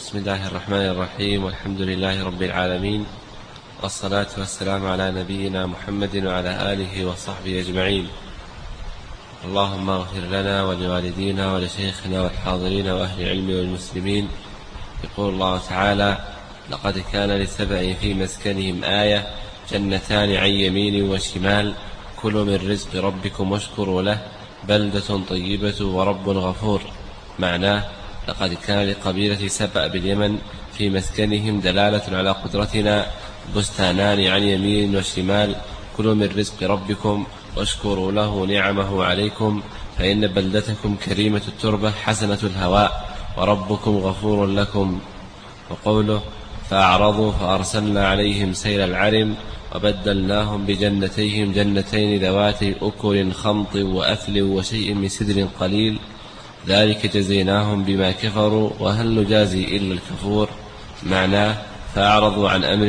بسم الله الرحمن الرحيم، والحمد لله رب العالمين، والصلاة والسلام على نبينا محمد وعلى آله وصحبه أجمعين. اللهم اغفر لنا ولوالدينا ولشيخنا والحاضرين وأهل العلم والمسلمين. يقول الله تعالى: لقد كان لسبأ في مسكنهم آية، جنتان عن يمين وشمال، كلوا من رزق ربكم واشكروا له، بلدة طيبة ورب غفور. معناه: لقد كان لقبيلة سبأ باليمن في مسكنهم دلالة على قدرتنا، بستانان عن يمين وشمال، كلوا من رزق ربكم واشكروا له نعمه عليكم، فإن بلدتكم كريمة التربة حسنة الهواء، وربكم غفور لكم. وقوله: فأعرضوا فأرسلنا عليهم سيل العرم، وبدلناهم بجنتيهم جنتين ذواتي أكل خمط وأثل وشيء من سدر قليل، ذلك جزيناهم بما كفروا وهل نجازي إلا الكفور. معناه: فأعرضوا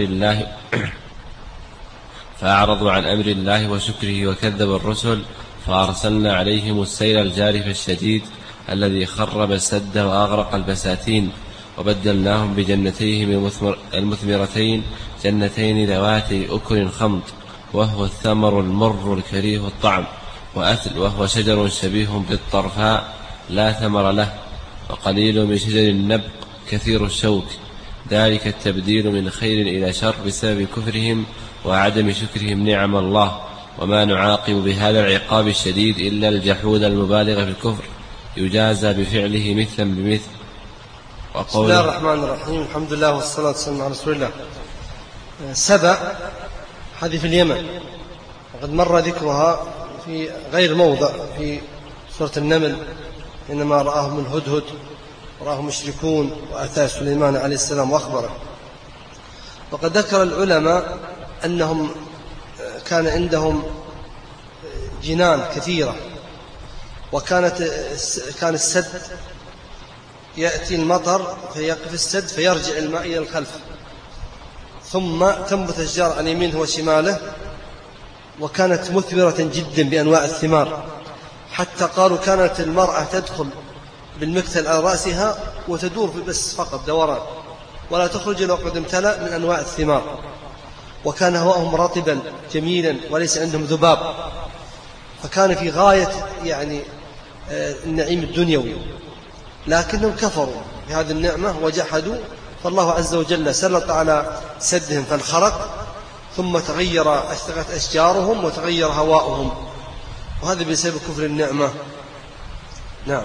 عن أمر الله وشكره وكذبوا الرسل، فأرسلنا عليهم السيل الجارف الشديد الذي خرب السد وأغرق البساتين، وبدلناهم بجنتيهم المثمرتين جنتين ذواتي أكل خمط، وهو الثمر المر الكريه الطعم، وأثل وهو شجر شبيه بالطرفاء لا ثمر له، وقليل من شجر النبق كثير الشوك. ذلك التبديل من خير إلى شر بسبب كفرهم وعدم شكرهم نعم الله، وما نعاقب بهذا العقاب الشديد إلا الجحود المبالغ في الكفر، يجازى بفعله مثلا بمثل. بسم الله الرحمن الرحيم، الحمد لله والصلاة والسلام على رسول الله. سبأ هذه في اليمن، وقد مر ذكرها في غير موضع في سورة النمل، إنما رآهم الهدهد ورآهم مشركون وأتى سليمان عليه السلام وأخبره. وقد ذكر العلماء أنهم كان عندهم جنان كثيرة، كان السد يأتي المطر فيقف السد فيرجع الماء إلى الخلف، ثم تنبت الأشجار عن يمينه وشماله، وكانت مثمرة جدا بأنواع الثمار، حتى قالوا كانت المرأة تدخل بالمكتل على رأسها وتدور بس فقط دوران، ولا تخرج إلا وقد امتلأ من أنواع الثمار. وكان هواءهم رطبا جميلا وليس عندهم ذباب، فكان في غاية النعيم الدنيوي، لكنهم كفروا بهذه النعمة وجحدوا، فالله عز وجل سلط على سدهم فانخرق، ثم اشتغت أشجارهم وتغير هواؤهم، وهذا بسبب كفر النعمة. نعم.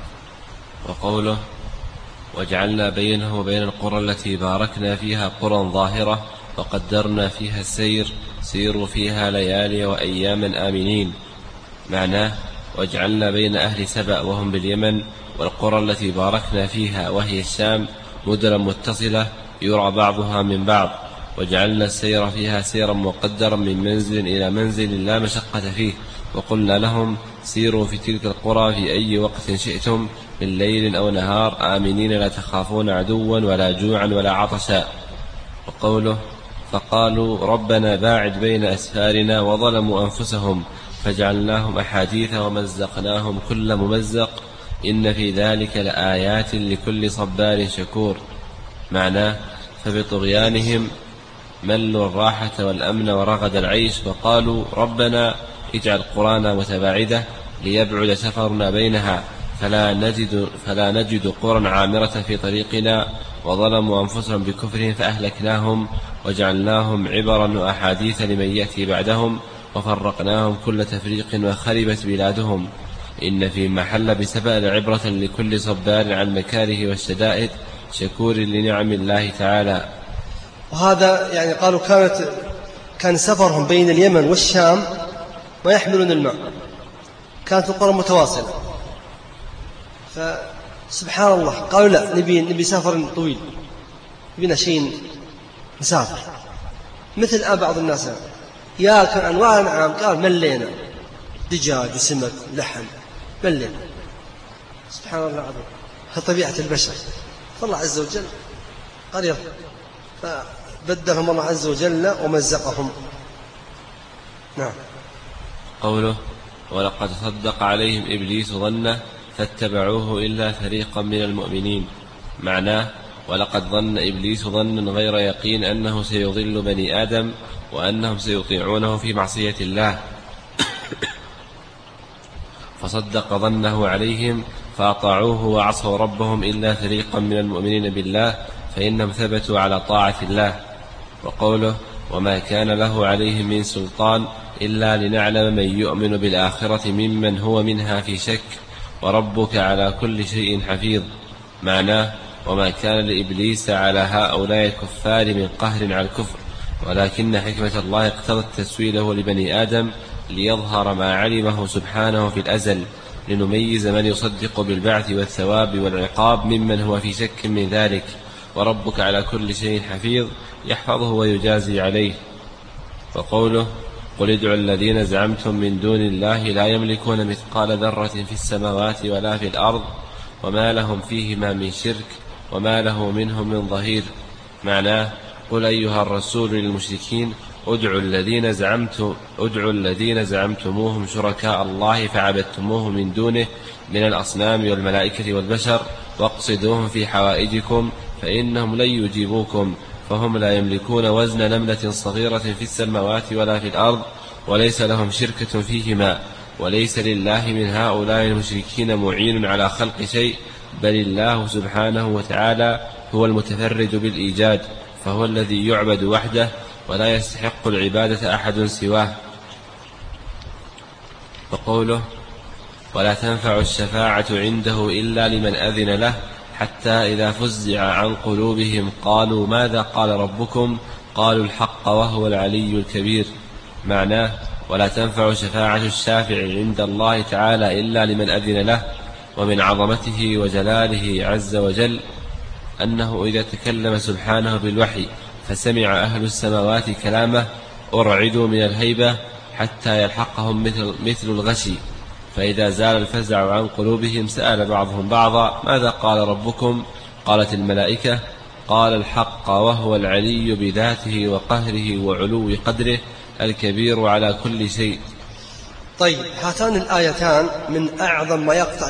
وقوله: وجعلنا بينه وبين القرى التي باركنا فيها قرى ظاهرة وقدرنا فيها السير، سيروا فيها ليالي وأياما آمنين. معناه: وجعلنا بين أهل سبأ وهم باليمن والقرى التي باركنا فيها وهي الشام مدنا متصلة يرى بعضها من بعض، وجعلنا السير فيها سيرا مقدرا من منزل إلى منزل لا مشقة فيه، وقلنا لهم: سيروا في تلك القرى في أي وقت شئتم من ليل أو نهار آمنين لا تخافون عدوا ولا جوعا ولا عطشا. وقوله: فقالوا ربنا باعد بين أسفارنا، وظلموا أنفسهم فجعلناهم أحاديث ومزقناهم كل ممزق، إن في ذلك لآيات لكل صبار شكور. معناه: فبطغيانهم ملوا الراحة والأمن ورغد العيش، وقالوا ربنا اجعل قرانا متباعدة ليبعد سفرنا بينها فلا نجد قرى عامرة في طريقنا، وظلموا أنفسهم بكفرهم فأهلكناهم وجعلناهم عبرا وأحاديث لمن يأتي بعدهم، وفرقناهم كل تفريق وخربت بلادهم. إن في محل بسبأ لعبرة لكل صبار عن مكاره والشدائد شكور لنعم الله تعالى. وهذا قالوا كان سفرهم بين اليمن والشام ما يحملون الماء، كانت القرى متواصلة، فسبحان الله قالوا لا، نبي سفر طويل، نبينا شيء نسافر مثل بعض الناس يأكل أنواع الأنعام، قال ملينا دجاج وسمك لحم ملينا. سبحان الله العظيم، طبيعة البشر. فالله عز وجل قال يلا، فبدلهم الله عز وجل ومزقهم. نعم. قوله: ولقد صدق عليهم إبليس ظنه فاتبعوه إلا فريقا من المؤمنين. معناه: ولقد ظن إبليس ظنا غير يقين أنه سيضل بني آدم وأنهم سيطيعونه في معصية الله فصدق ظنه عليهم فأطاعوه وعصوا ربهم إلا فريقا من المؤمنين بالله فإنهم ثبتوا على طاعة الله. وقوله وما كان له عليهم من سلطان إلا لنعلم من يؤمن بالآخرة ممن هو منها في شك وربك على كل شيء حفيظ. معناه وما كان لإبليس على هؤلاء الكفار من قهر على الكفر، ولكن حكمة الله اقتضت تسويله لبني آدم ليظهر ما علمه سبحانه في الأزل، لنميز من يصدق بالبعث والثواب والعقاب ممن هو في شك من ذلك. وربك على كل شيء حفيظ يحفظه ويجازي عليه. وقوله قل ادعوا الذين زعمتم من دون الله لا يملكون مثقال ذرة في السماوات ولا في الأرض وما لهم فيهما من شرك وما له منهم من ظهير. معناه قل أيها الرسول للمشركين ادعوا الذين زعمتموهم شركاء الله فعبدتموه من دونه من الأصنام والملائكة والبشر واقصدوهم في حوائجكم فإنهم لن يجيبوكم، فهم لا يملكون وزن نملة صغيرة في السماوات ولا في الأرض وليس لهم شركة فيهما، وليس لله من هؤلاء المشركين معين على خلق شيء، بل الله سبحانه وتعالى هو المتفرد بالإيجاد، فهو الذي يعبد وحده ولا يستحق العبادة أحد سواه. وقوله ولا تنفع الشفاعة عنده إلا لمن أذن له حتى إذا فزع عن قلوبهم قالوا ماذا قال ربكم قالوا الحق وهو العلي الكبير. معناه ولا تنفع شفاعة الشافع عند الله تعالى إلا لمن أذن له. ومن عظمته وجلاله عز وجل أنه إذا تكلم سبحانه بالوحي فسمع أهل السماوات كلامه أرعدوا من الهيبة حتى يلحقهم مثل الغشي، فإذا زال الفزع عن قلوبهم سأل بعضهم بعضا ماذا قال ربكم؟ قالت الملائكة قال الحق وهو العلي بذاته وقهره وعلو قدره الكبير على كل شيء. طيب، هاتان الآيتان من أعظم ما يقطع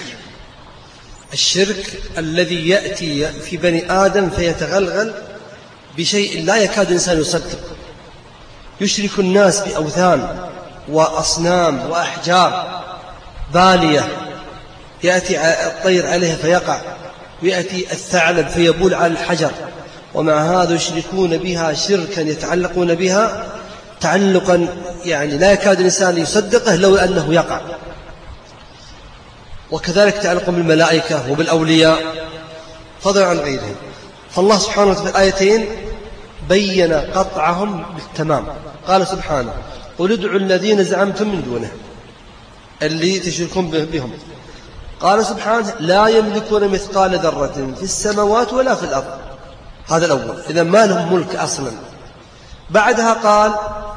الشرك الذي يأتي في بني آدم فيتغلغل بشيء لا يكاد الإنسان يصدق. يشرك الناس بأوثان وأصنام وأحجار بالية، يأتي الطير عليها فيقع، ويأتي الثعلب فيبول على الحجر، ومع هذا يشركون بها شركا يتعلقون بها تعلقا يعني لا يكاد الإنسان يصدقه لو أنه يقع. وكذلك تعلق بالملائكة وبالأولياء فضلا عن غيرهم. فالله سبحانه وتعالى في الآيتين بين قطعهم بالتمام. قال سبحانه قل ادعوا الذين زعمتم من دونه اللي تشركون بهم. قال سبحانه لا يملكون مثقال ذرة في السماوات ولا في الأرض. هذا الأول، إذا ما لهم ملك أصلا. بعدها قال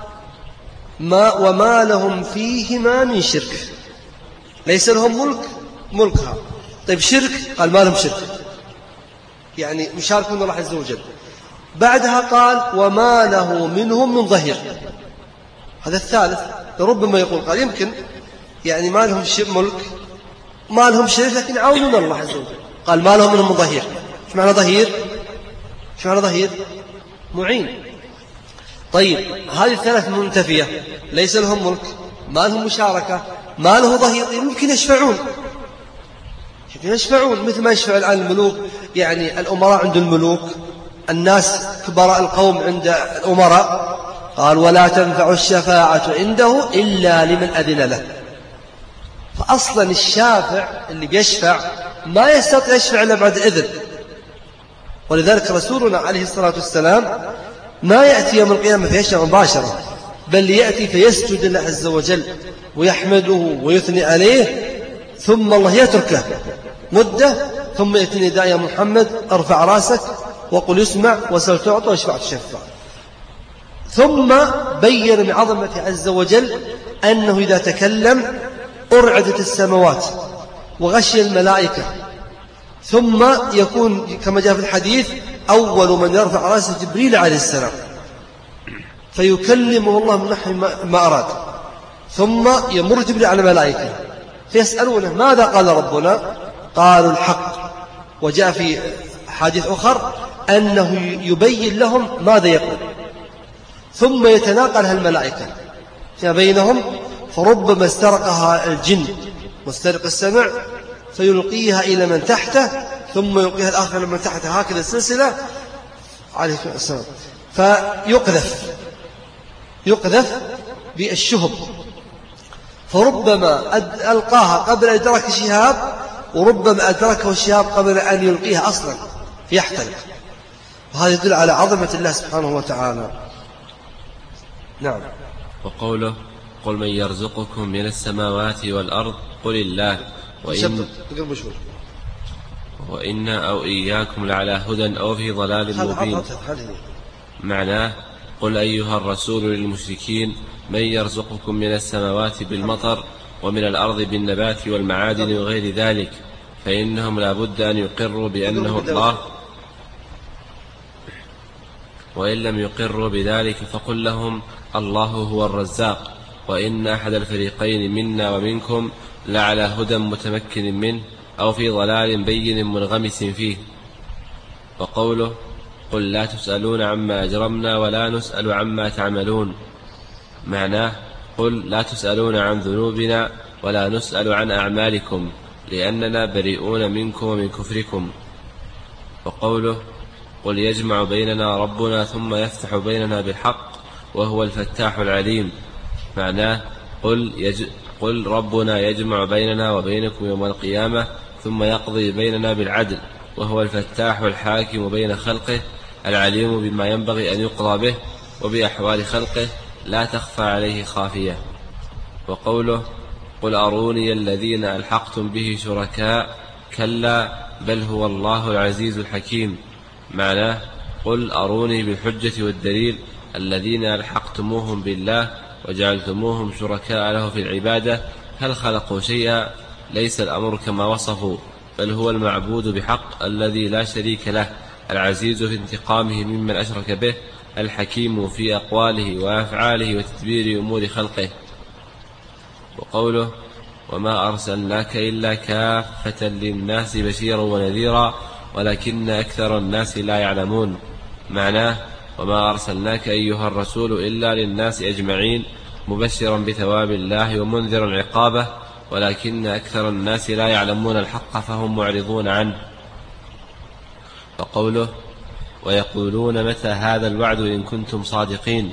وما لهم فيهما من شرك، ليس لهم ملكها. طيب شرك، قال ما لهم شرك، يعني مشاركون الله عز وجل. بعدها قال وما له منهم من ظهير. هذا الثالث. ربما يقول قال يمكن يعني ما لهم ملك، ما لهم شرك، لكن يعاونون الله عز وجل. قال ما لهم منهم من ظهير. ايش معنى ظهير؟ ايش معنى ظهير؟ معين. طيب هذه الثلاث منتفية، ليس لهم ملك، ما لهم مشاركة، ما له ظهير. يمكن يشفعون مثل ما يشفع الآن الملوك، يعني الأمراء عند الملوك، الناس كبراء القوم عند الأمراء. قال ولا تنفع الشفاعة عنده إلا لمن أذن له. فأصلا الشافع اللي بيشفع ما يستطيع يشفع إلا بعد إذن. ولذلك رسولنا عليه الصلاة والسلام ما يأتي يوم القيامة فيشفع مباشرة، بل يأتي فيسجد الله عز وجل ويحمده ويثني عليه، ثم الله يتركه مدة، ثم يأتي نداء يا محمد ارفع راسك وقل يسمع وسل تعطى واشفع تشفع. ثم بين من عظمة عز وجل أنه إذا تكلم أرعدت السماوات وغشي الملائكة، ثم يكون كما جاء في الحديث أول من يرفع راسه جبريل عليه السلام فيكلمه الله من نحو ما أراد، ثم يمر جبريل على الملائكة فيسألونه ماذا قال ربنا؟ قالوا الحق. وجاء في حديث أخر أنه يبين لهم ماذا يقول، ثم يتناقلها الملائكة فيما بينهم، فربما استرقها الجن مسترق السمع فيلقيها إلى من تحته، ثم يلقيها الآخر من تحته، هكذا السلسلة عليه السلام، يقذف بالشهب، فربما ألقاها قبل أن يدرك شهاب، وربما أدركه الشهاب قبل أن يلقيها أصلا فيحترق. وهذا يدل على عظمة الله سبحانه وتعالى. نعم. وقوله قل من يرزقكم من السماوات والأرض قل الله وإنا أو إياكم لعلى هدى أو في ضلال مبين. معناه قل أيها الرسول للمشركين من يرزقكم من السماوات بالمطر ومن الأرض بالنبات والمعادن وغير ذلك، فإنهم لا بد أن يقروا بأنه الله، وإن لم يقروا بذلك فقل لهم الله هو الرزاق، وإن أحد الفريقين منا ومنكم لعلى هدى متمكن منه أو في ضلال بين منغمس فيه. وقوله قل لا تسألون عما أجرمنا ولا نسأل عما تعملون، معناه قل لا تسألون عن ذنوبنا ولا نسأل عن أعمالكم لأننا بريئون منكم ومن كفركم. وقوله قل يجمع بيننا ربنا ثم يفتح بيننا بالحق وهو الفتاح العليم، معناه قل ربنا يجمع بيننا وبينكم يوم القيامة ثم يقضي بيننا بالعدل وهو الفتاح الحاكم بين خلقه العليم بما ينبغي أن يقضى به وبأحوال خلقه لا تخفى عليه خافية. وقوله قل أروني الذين ألحقتم به شركاء كلا بل هو الله العزيز الحكيم، معناه قل أروني بالحجة والدليل الذين ألحقتموهم بالله وجعلتموهم شركاء له في العبادة، هل خلقوا شيئا؟ ليس الأمر كما وصفوا، بل هو المعبود بحق الذي لا شريك له، العزيز في انتقامه ممن أشرك به، الحكيم في أقواله وأفعاله وتدبير أمور خلقه. وقوله وما أرسلناك إلا كافة للناس بشيرا ونذيرا ولكن أكثر الناس لا يعلمون، معناه وما أرسلناك أيها الرسول إلا للناس أجمعين مبشرا بثواب الله ومنذرا عقابه، ولكن أكثر الناس لا يعلمون الحق فهم معرضون عنه. وقوله ويقولون متى هذا الوعد إن كنتم صادقين،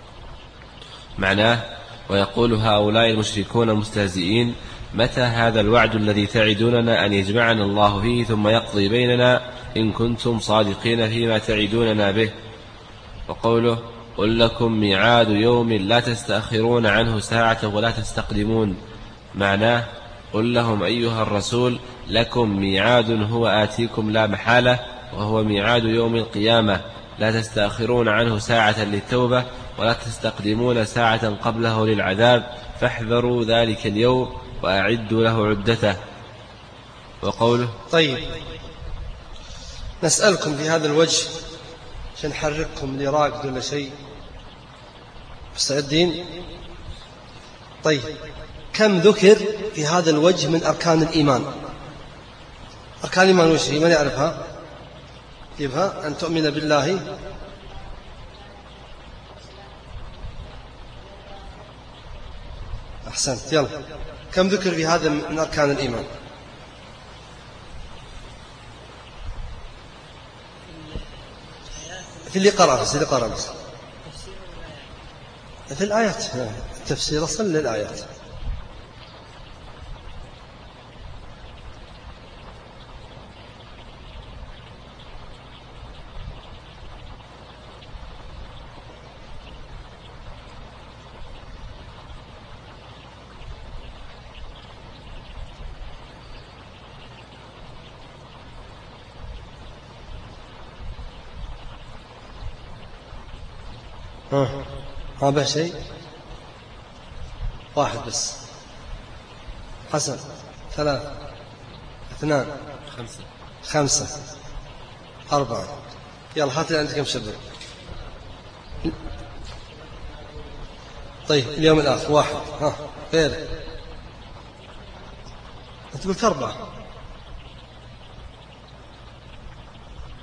معناه ويقول هؤلاء المشركون المستهزئين متى هذا الوعد الذي تعدوننا أن يجمعنا الله فيه ثم يقضي بيننا إن كنتم صادقين فيما تعدوننا به. وقوله قل لكم ميعاد يوم لا تستأخرون عنه ساعة ولا تستقدمون، معناه قل لهم أيها الرسول لكم ميعاد هو آتيكم لا محالة، وهو ميعاد يوم القيامة، لا تستأخرون عنه ساعة للتوبة ولا تستقدمون ساعة قبله للعذاب، فاحذروا ذلك اليوم وأعدوا له عدته. وقوله طيب نسألكم في هذا الوجه عشان نحرقكم لراقد ولا شيء، مستعدين؟ طيب كم ذكر في هذا الوجه من أركان الإيمان؟ أركان الإيمان وش هي؟ من يعرفها؟ يبها أن تؤمن بالله أحسنت، يلا كم ذكر في هذا من أركان الإيمان؟ في اللي قرأ بس في الآيات، التفسير أصلا للآيات. ما به شيء، واحد بس، حسن، 3 2 5 4، يلا هات لي عندك كم شبر. طيب اليوم الآخر 1، غير أنت قلت 4،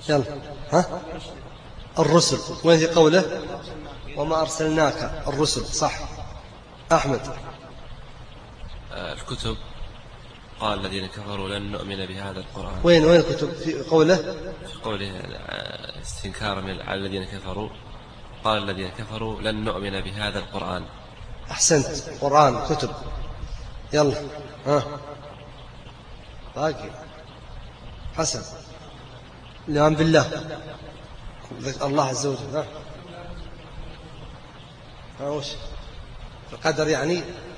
يلا ها الرسل، وين في قوله وما أرسلناك الرسل؟ صح. أحمد. الكتب قال الذين كفروا لن نؤمن بهذا القرآن. وين الكتب؟ في قوله استنكارا على الذين كفروا، قال الذين كفروا لن نؤمن بهذا القرآن. أحسنت، قرآن كتب. يلا ها باقي حسن. الإيمان بالله الله عز وجل. وش القدر يعني؟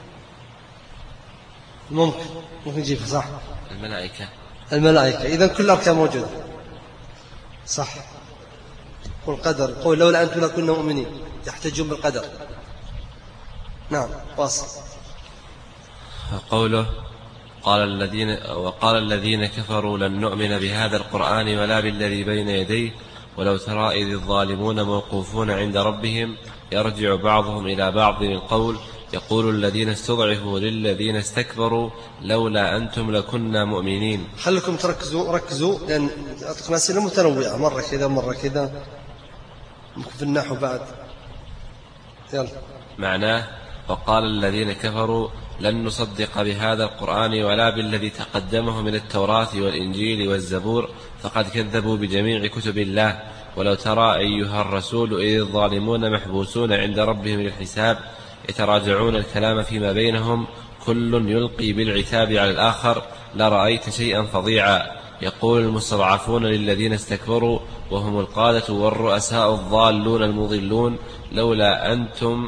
ممكن نجيبها صح. الملائكة إذن كل الأركان موجودة صح. والقدر قول لولا أنتم لكنا مؤمنين، يحتجون بالقدر. نعم واصل. قوله وقال الذين كفروا لن نؤمن بهذا القرآن ولا بالذي بين يديه ولو ترى إذ الظالمون موقوفون عند ربهم يرجع بعضهم إلى بعض القول يقول الذين استضعفوا للذين استكبروا لولا أنتم لكنا مؤمنين. خلكم ركزوا لأن أعطيكم أسئلة متنوعة، مرة كذا مرة كذا، ممكن في النحو بعد. يلا. معناه وقال الذين كفروا لن نصدق بهذا القرآن ولا بالذي تقدمه من التوراة والإنجيل والزبور فقد كذبوا بجميع كتب الله. ولو ترى أيها الرسول إذ الظالمون محبوسون عند ربهم للحساب يتراجعون الكلام فيما بينهم كل يلقي بالعتاب على الآخر لرأيت شيئا فظيعا. يقول المستضعفون للذين استكبروا وهم القادة والرؤساء الضالون المضلون لولا أنتم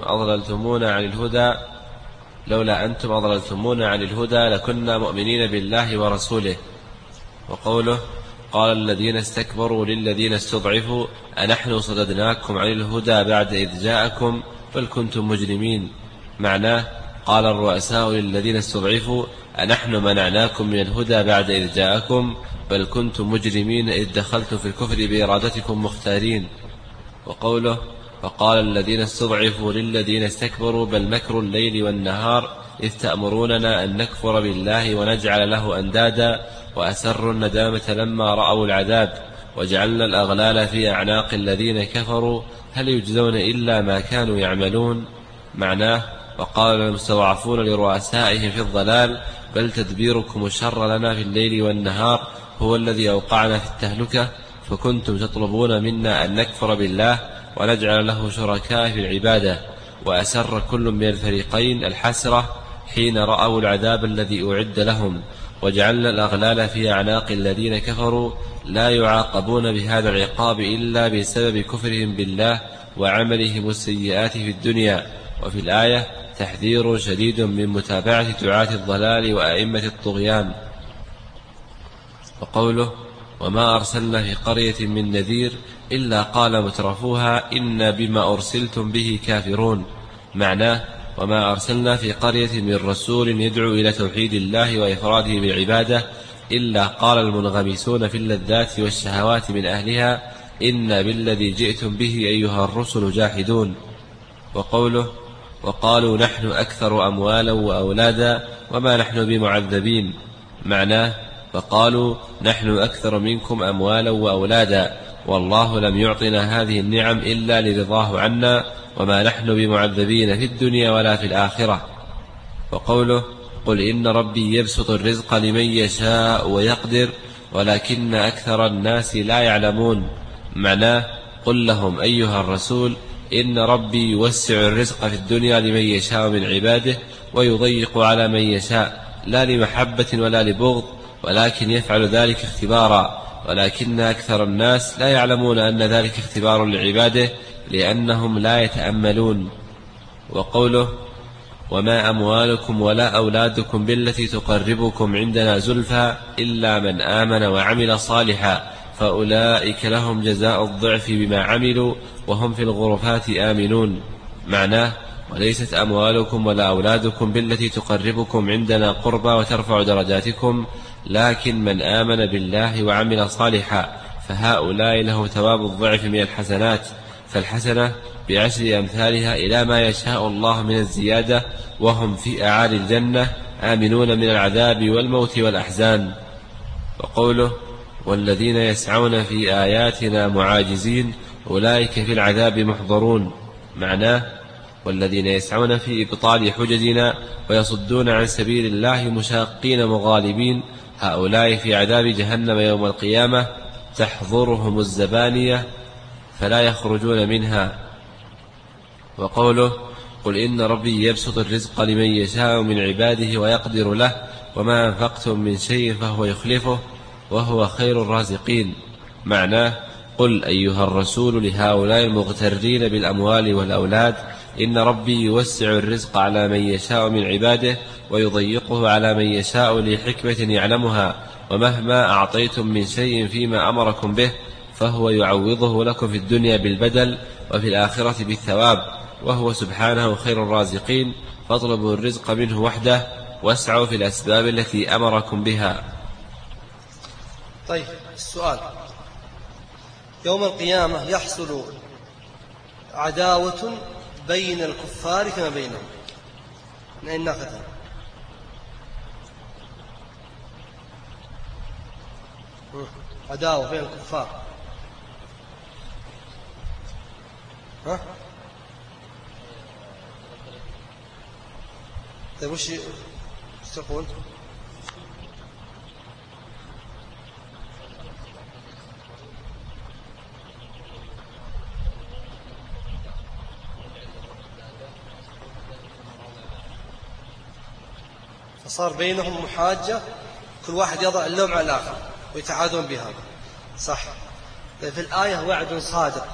أضللتمونا عن الهدى لكنا مؤمنين بالله ورسوله. وقوله قال الذين استكبروا للذين استضعفوا أنحن صددناكم عن الهدى بعد إذ جاءكم بل كنتم مجرمين. معناه قال الرؤساء للذين استضعفوا أنحن منعناكم من الهدى بعد إذ جاءكم بل كنتم مجرمين إذ دخلتم في الكفر بإرادتكم مختارين. وقوله وقال الذين استضعفوا للذين استكبروا بل مكر الليل والنهار إذ تأمروننا أن نكفر بالله ونجعل له أندادا وأسروا الندامة لما رأوا العذاب وجعلنا الأغلال في أعناق الذين كفروا هل يجزون إلا ما كانوا يعملون. معناه وقال المستضعفون لرؤسائهم في الضلال بل تدبيركم الشر لنا في الليل والنهار هو الذي أوقعنا في التهلكة فكنتم تطلبون منا أن نكفر بالله ونجعل له شركاء في العبادة. وأسر كل من الفريقين الحسرة حين رأوا العذاب الذي أعد لهم وجعلنا الأغلال في أعناق الذين كفروا لا يعاقبون بهذا العقاب إلا بسبب كفرهم بالله وعملهم السيئات في الدنيا. وفي الآية تحذير شديد من متابعة دعاة الضلال وأئمة الطغيان. وقوله وما أرسلنا في قرية من نذير إلا قال مترفوها إنا بما أرسلتم به كافرون. معناه وما أرسلنا في قرية من رسول يدعو إلى توحيد الله وإفراده بالعبادة إلا قال المنغمسون في اللذات والشهوات من أهلها إنا بالذي جئتم به أيها الرسل جاحدون. وقوله وقالوا نحن أكثر أموالا وأولادا وما نحن بمعذبين. معناه فقالوا نحن أكثر منكم أموالا وأولادا والله لم يعطنا هذه النعم إلا لرضاه عنا وما نحن بمعذبين في الدنيا ولا في الآخرة. وقوله قل إن ربي يبسط الرزق لمن يشاء ويقدر ولكن أكثر الناس لا يعلمون. معناه قل لهم أيها الرسول إن ربي يوسع الرزق في الدنيا لمن يشاء من عباده ويضيق على من يشاء لا لمحبة ولا لبغض ولكن يفعل ذلك اختبارا ولكن أكثر الناس لا يعلمون أن ذلك اختبار لعباده لأنهم لا يتأملون. وقوله وما أموالكم ولا أولادكم بالتي تقربكم عندنا زلفى إلا من آمن وعمل صالحا فأولئك لهم جزاء الضعف بما عملوا وهم في الغرفات آمنون. معناه وليست أموالكم ولا أولادكم بالتي تقربكم عندنا قربى وترفع درجاتكم لكن من آمن بالله وعمل صالحا فهؤلاء له ثواب الضعف من الحسنات فالحسنة بعشر أمثالها إلى ما يشاء الله من الزيادة وهم في أعالي الجنة آمنون من العذاب والموت والأحزان. وقوله والذين يسعون في آياتنا معاجزين أولئك في العذاب محضرون. معناه والذين يسعون في إبطال حججنا ويصدون عن سبيل الله مشاقين مغالبين هؤلاء في عذاب جهنم يوم القيامة تحضرهم الزبانية فلا يخرجون منها. وقوله قل إن ربي يبسط الرزق لمن يشاء من عباده ويقدر له وما أنفقتم من شيء فهو يخلفه وهو خير الرازقين. معناه قل أيها الرسول لهؤلاء المغترين بالأموال والأولاد إن ربي يوسع الرزق على من يشاء من عباده ويضيقه على من يشاء لحكمة يعلمها ومهما أعطيتم من شيء فيما أمركم به فهو يعوضه لكم في الدنيا بالبدل وفي الآخرة بالثواب وهو سبحانه خير الرازقين فاطلبوا الرزق منه وحده واسعوا في الأسباب التي أمركم بها. طيب السؤال: يوم القيامة يحصل عداوة بين الكفار كما بينهم، من أين نأخذها؟ عداوة بين الكفار، ها؟ طيب وش تقول؟ فصار بينهم محاجة، كل واحد يضع اللوم على الآخر ويتعاذون بها، صح؟ في الآية وعد صادق،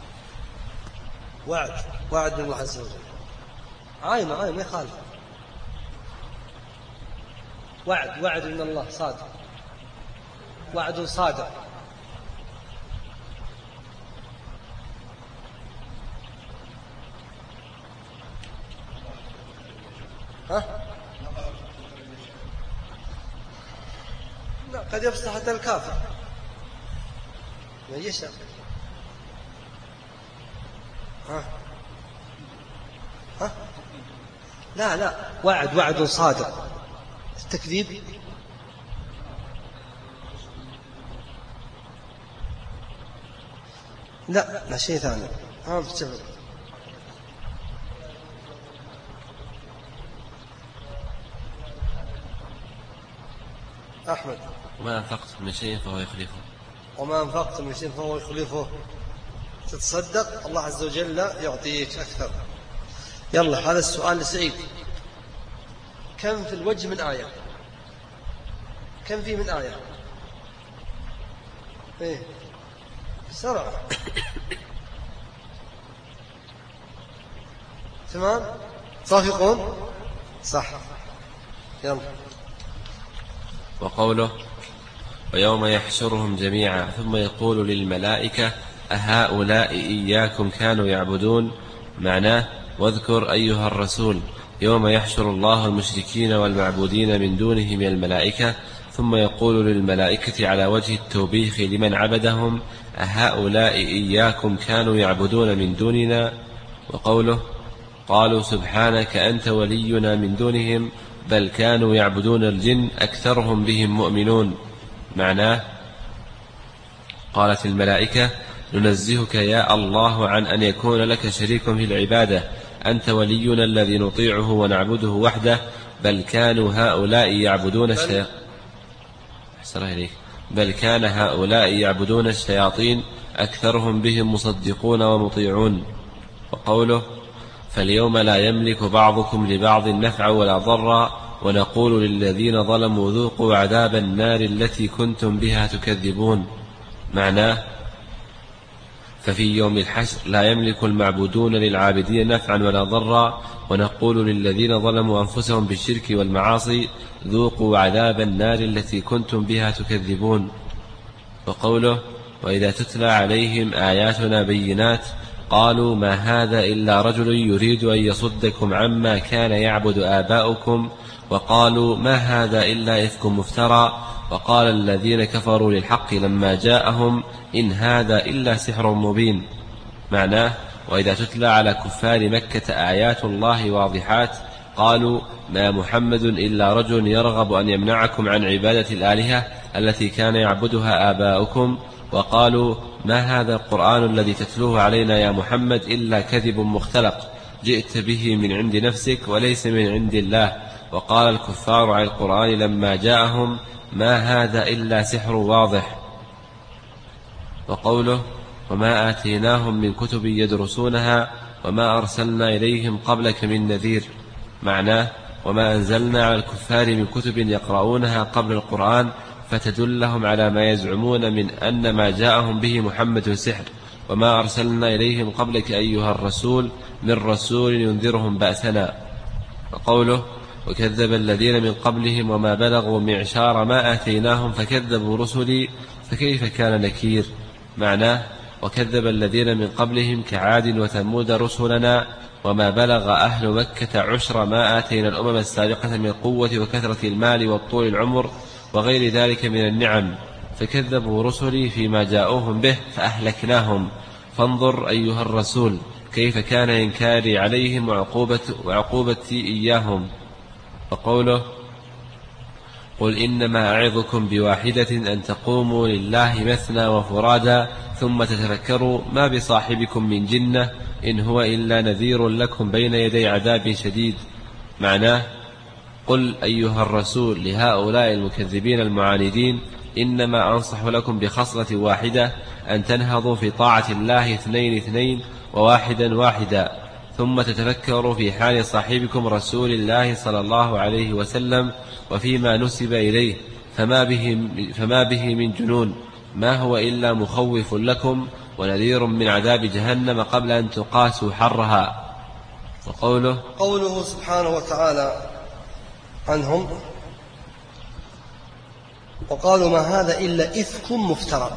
وعد من الله عز وجل، عايمة ما يخالف، وعد من الله صادق، وعد صادق. ها؟ لا، قد يفصح حتى الكافر من يشاء. ها؟ لا وعد صادق. التكذيب لا شيء ثاني. بتشبه أحمد: وما أنفقت من شيء فهو يخلفه. وما أنفقت من شيء فهو يخلفه. تتصدق الله عز وجل يعطيك أكثر. يلا هذا السؤال لسعيد: كم في الوجه من آية؟ كم فيه من آية؟ إيه بسرعة. تمام، صافقون، صح. يلا. وقوله ويوم يحشرهم جميعا ثم يقول للملائكة أهؤلاء إياكم كانوا يعبدون. معناه واذكر أيها الرسول يوم يحشر الله المشركين والمعبودين من دونه من الملائكة ثم يقول للملائكة على وجه التوبيخ لمن عبدهم أهؤلاء إياكم كانوا يعبدون من دوننا. وقوله قالوا سبحانك أنت ولينا من دونهم بل كانوا يعبدون الجن أكثرهم بهم مؤمنون. معناه قالت الملائكة ننزهك يا الله عن أن يكون لك شريك في العبادة، أنت ولينا الذي نطيعه ونعبده وحده بل كانوا هؤلاء يعبدون بل كان هؤلاء يعبدون الشياطين أكثرهم بهم مصدقون ومطيعون. وقوله فاليوم لا يملك بعضكم لبعض نفعا ولا ضرا ونقول للذين ظلموا ذوقوا عذاب النار التي كنتم بها تكذبون. معناه ففي يوم الحشر لا يملك المعبودون للعابدين نفعا ولا ضرا ونقول للذين ظلموا أنفسهم بالشرك والمعاصي ذوقوا عذاب النار التي كنتم بها تكذبون. وقوله وإذا تتلى عليهم آياتنا بينات قالوا ما هذا إلا رجل يريد أن يصدكم عما كان يعبد آباؤكم وقالوا ما هذا إلا إفك مفترى وقال الذين كفروا للحق لما جاءهم إن هذا إلا سحر مبين. معناه وإذا تتلى على كفار مكة آيات الله واضحات وقالوا ما محمد إلا رجل يرغب أن يمنعكم عن عبادة الآلهة التي كان يعبدها آباؤكم. وقالوا ما هذا القرآن الذي تتلوه علينا يا محمد إلا كذب مختلق جئت به من عند نفسك وليس من عند الله. وقال الكفار عن القرآن لما جاءهم ما هذا إلا سحر واضح. وقوله وما آتيناهم من كتب يدرسونها وما أرسلنا إليهم قبلك من نذير. معناه وما أنزلنا على الكفار من كتب يقرؤونها قبل القرآن فتدلهم على ما يزعمون من أن ما جاءهم به محمد سحر. وما أرسلنا إليهم قبلك أيها الرسول من رسول ينذرهم بأسنا. وقوله وكذب الذين من قبلهم وما بلغوا معشار ما آتيناهم فكذبوا رسلي فكيف كان نكير. معناه وكذب الذين من قبلهم كعاد وثمود رسلنا وما بلغ أهل مكة عشر ما آتينا الأمم السابقة من قوة وكثرة المال والطول العمر وغير ذلك من النعم فكذبوا رسلي فيما جاءوهم به فأهلكناهم. فانظر أيها الرسول كيف كان إنكاري عليهم وعقوبتي إياهم. وقوله قل إنما أعظكم بواحدة أن تقوموا لله مثنى وفرادا ثم تتفكروا ما بصاحبكم من جنة إن هو إلا نذير لكم بين يدي عذاب شديد. معناه قل أيها الرسول لهؤلاء المكذبين المعاندين إنما أنصح لكم بخصلة واحدة أن تنهضوا في طاعة الله 2 وواحدا واحدا ثم تتفكروا في حال صاحبكم رسول الله صلى الله عليه وسلم وفيما نسب إليه فما به من جنون ما هو إلا مخوف لكم ونذير من عذاب جهنم قبل أن تقاسوا حرها. قوله سبحانه وتعالى عنهم وقالوا ما هذا إلا إفك مفترى.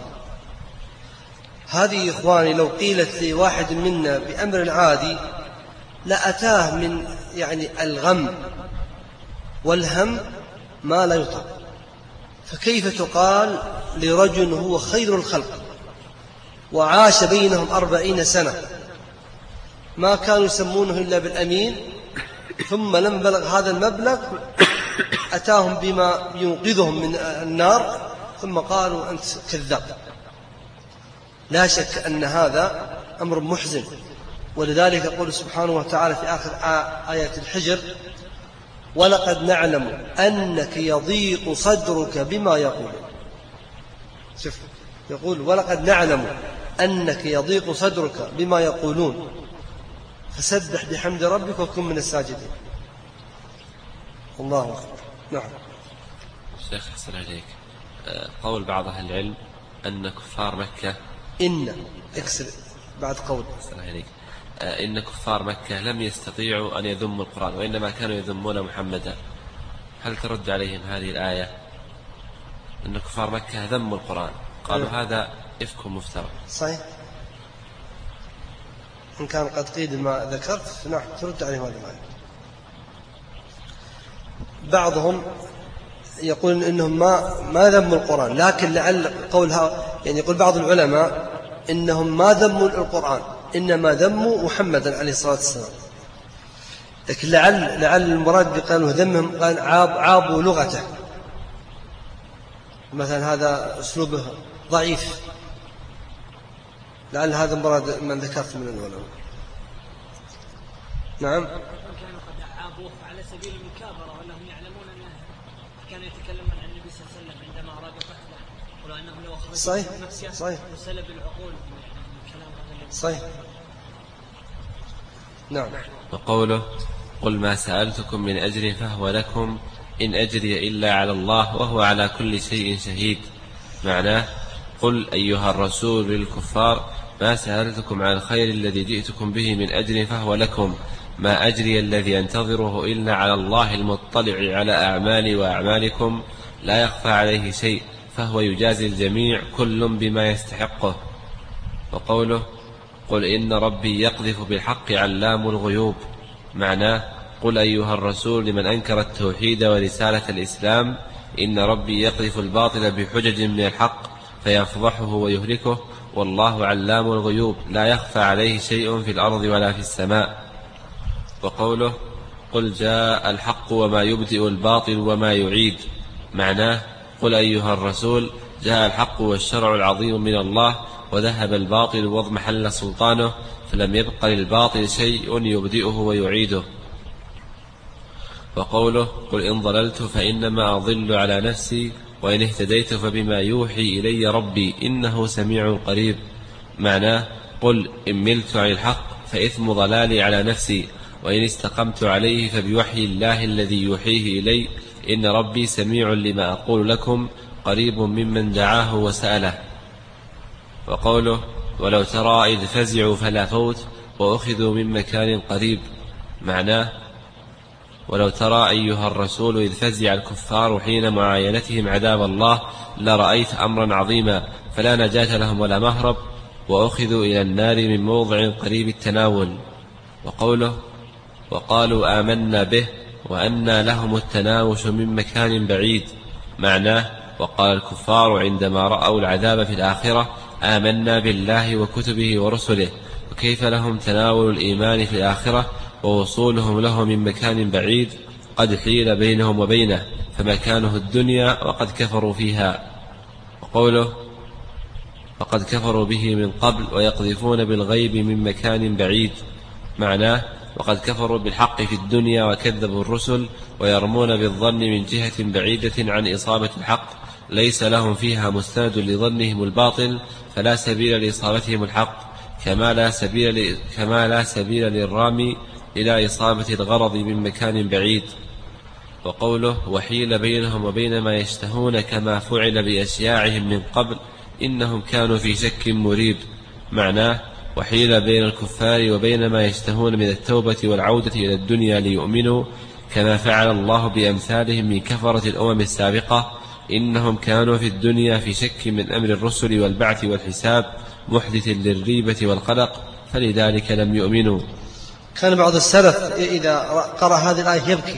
هذه إخواني لو قيلت لي واحد منا بأمر عادي لأتاه من الغم والهم ما لا يطاق، فكيف تقال لرجل هو خير الخلق وعاش بينهم 40 سنة ما كانوا يسمونه إلا بالأمين ثم لم بلغ هذا المبلغ أتاهم بما ينقذهم من النار ثم قالوا أنت كذاب. لا شك أن هذا أمر محزن، ولذلك يقول سبحانه وتعالى في آخر آية الحجر ولقد نعلم أنك يضيق صدرك بما يقولون. شوف يقول ولقد نعلم أنك يضيق صدرك بما يقولون فسبح بحمد ربك وكن من الساجدين. الله أكبر. نعم. الشيخ حسن عليك قول بعض أهل العلم أن كفار مكة اكسر بعد قول حسن عليك إن كفار مكة لم يستطيعوا أن يذموا القرآن وإنما كانوا يذمون محمدا، هل ترد عليهم هذه الآية أن كفار مكة ذموا القرآن قالوا هذا إفك مفترى؟ صحيح، إن كان قد قيل ما ذكرت نعم ترد عليهم هذه الآية. بعضهم يقول إنهم ما ذموا القرآن، لكن لعل قولها يقول بعض العلماء إنهم ما ذموا القرآن إنما ذموا محمدا عليه الصلاة والسلام، لكن لعل المراد بقالوا ذمهم قال عابوا لغته مثلا، هذا أسلوبه ضعيف، لعل هذا المراد من ذكرت من العلماء. نعم. كانوا قد عابوه على سبيل المكابرة وأنهم يعلمون أنه كان يتكلم عن النبي صلى الله عليه وسلم عندما أراد قتله، ولو أنهم لو أخرجوا نفسه وسلب العقول من كلام هذا. صحيح. نعم. وقوله قل ما سألتكم من أجر فهو لكم إن أجري إلا على الله وهو على كل شيء شهيد. معناه قل أيها الرسول للكفار ما سألتكم عن الخير الذي جئتكم به من أجر فهو لكم، ما أجري الذي أنتظره إلا على الله المطلع على أعمالي وأعمالكم لا يخفى عليه شيء فهو يجازي الجميع كل بما يستحقه. وقوله قل إن ربي يقذف بالحق علام الغيوب. معناه قل أيها الرسول لمن أنكر التوحيد ورسالة الإسلام إن ربي يقذف الباطل بحجج من الحق فيفضحه ويهلكه والله علام الغيوب لا يخفى عليه شيء في الأرض ولا في السماء. وقوله قل جاء الحق وما يبدئ الباطل وما يعيد. معناه قل أيها الرسول جاء الحق والشرع العظيم من الله وذهب الباطل واضمحل سلطانه، فلم يبق للباطل شيء يبدئه ويعيده. وقوله قل إن ضللت فإنما أضل على نفسي وإن اهتديت فبما يوحي إلي ربي إنه سميع قريب. معناه قل إن ملت عن الحق فإثم ضلالي على نفسي، وإن استقمت عليه فبوحي الله الذي يوحيه إلي إن ربي سميع لما أقول لكم قريب ممن دعاه وسأله. وقوله ولو ترى إذ فزعوا فلا فوت وأخذوا من مكان قريب. معناه ولو ترى أيها الرسول إذ فزع الكفار حين معاينتهم عذاب الله لرأيت أمرا عظيما فلا نجاة لهم ولا مهرب، وأخذوا إلى النار من موضع قريب التناول. وقوله وقالوا آمنا به وأنى لهم التناوش من مكان بعيد. معناه وقال الكفار عندما رأوا العذاب في الآخرة آمنا بالله وكتبه ورسله، وكيف لهم تناول الإيمان في الآخرة ووصولهم له من مكان بعيد قد حيل بينهم وبينه فمكانه الدنيا وقد كفروا فيها. وقوله وقد كفروا به من قبل ويقذفون بالغيب من مكان بعيد. معناه وقد كفروا بالحق في الدنيا وكذبوا الرسل ويرمون بالظن من جهة بعيدة عن إصابة الحق ليس لهم فيها مستند لظنهم الباطل، فلا سبيل لإصابتهم الحق كما لا سبيل للرامي إلى إصابة الغرض من مكان بعيد. وقوله وحيل بينهم وبين ما يشتهون كما فعل بأشياعهم من قبل إنهم كانوا في شك مريب. معناه وحيل بين الكفار وبين ما يشتهون من التوبة والعودة إلى الدنيا ليؤمنوا كما فعل الله بأمثالهم من كفرة الأمم السابقة، إنهم كانوا في الدنيا في شك من أمر الرسل والبعث والحساب محدث للريبة والقلق فلذلك لم يؤمنوا. كان بعض السلف إذا قرأ هذه الآية يبكي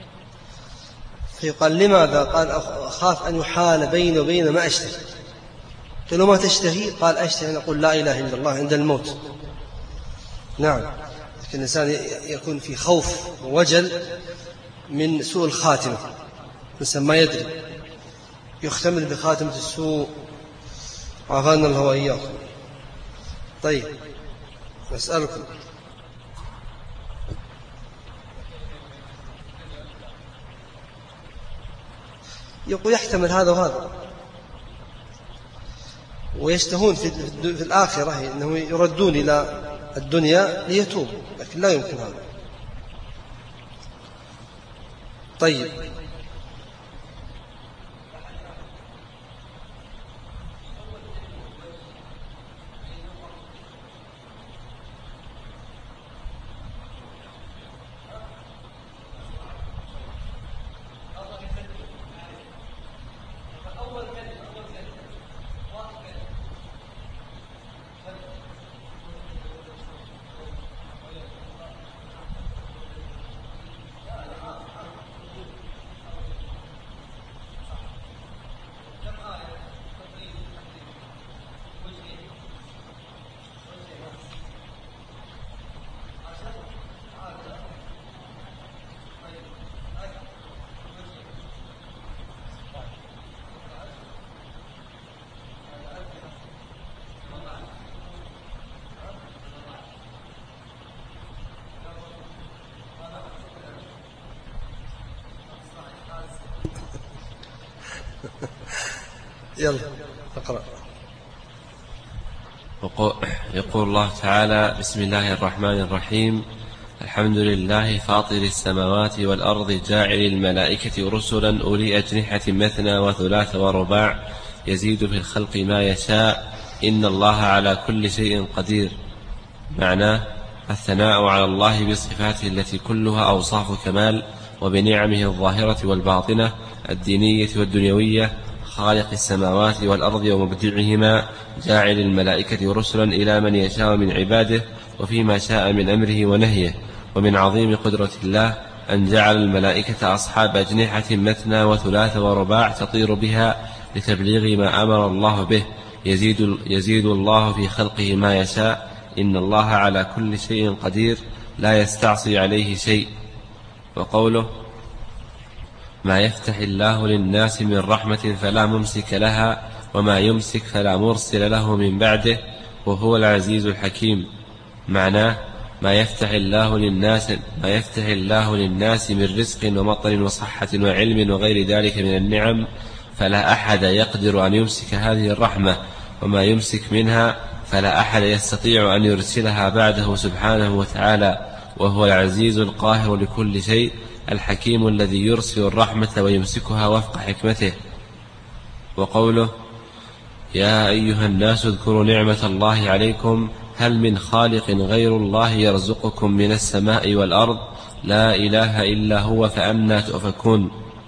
فيقال لماذا؟ قال أخاف أن يحال بيني وبين ما أشتهي. قالوا ما تشتهي؟ قال أشتهي أن أقول لا إله إلا الله عند الموت. نعم، لكن الإنسان يكون في خوف ووجل من سوء الخاتمة، الإنسان ما يدري يختمل بخاتمة السوء عافانا الله وإياكم. طيب نسألكم يقول يحتمل هذا وهذا ويشتهون في الآخرة أنه يردون إلى الدنيا ليتوب، لكن لا يمكن هذا. طيب يلا اقرأ. يقول الله تعالى بسم الله الرحمن الرحيم الحمد لله فاطر السماوات والأرض جاعل الملائكة رسلا أولي أجنحة مثنى وثلاث ورباع يزيد في الخلق ما يشاء إن الله على كل شيء قدير. معناه الثناء على الله بصفاته التي كلها أوصاف كمال وبنعمه الظاهرة والباطنة الدينية والدنيوية خالق السماوات والأرض ومبدعهما جاعل الملائكة رسلا إلى من يشاء من عباده وفيما شاء من أمره ونهيه. ومن عظيم قدرة الله أن جعل الملائكة أصحاب أجنحة مثنى وثلاث ورباع تطير بها لتبليغ ما أمر الله به يزيد الله في خلقه ما يشاء إن الله على كل شيء قدير لا يستعصي عليه شيء. وقوله ما يفتح الله للناس من رحمة فلا ممسك لها وما يمسك فلا مرسل له من بعده وهو العزيز الحكيم. معناه ما يفتح الله للناس من رزق ومطر وصحة وعلم وغير ذلك من النعم فلا أحد يقدر أن يمسك هذه الرحمة، وما يمسك منها فلا أحد يستطيع أن يرسلها بعده سبحانه وتعالى، وهو العزيز القاهر لكل شيء الحكيم الذي يرسل الرحمة ويمسكها وفق حكمته. وقوله يا أيها الناس اذكروا نعمة الله عليكم هل من خالق غير الله يرزقكم من السماء والأرض لا إله إلا هو فأنى تؤفكون.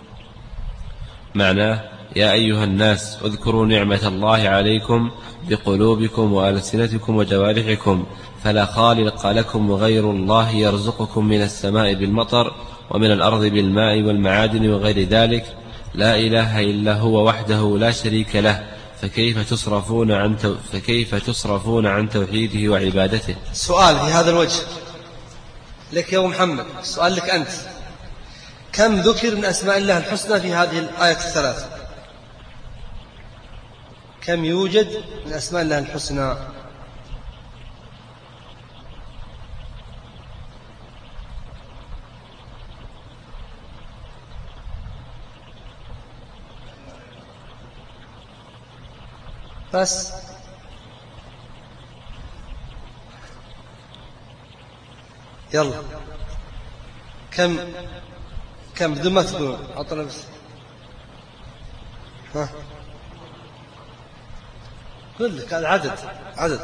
معناه يا أيها الناس اذكروا نعمة الله عليكم بقلوبكم وألسنتكم وجوارحكم، فلا خالق لكم غير الله يرزقكم من السماء بالمطر ومن الأرض بالماء والمعادن وغير ذلك، لا إله إلا هو وحده لا شريك له، فكيف تصرفون عن توحيده وعبادته. سؤال في هذا الوجه لك يا محمد، سؤال لك أنت، كم ذكر من أسماء الله الحسنى في هذه الآية الثلاث؟ كم يوجد من أسماء الله الحسنى؟ بس يلا كم بدون ما تقول عطنا بس. ها قل لك العدد، عدد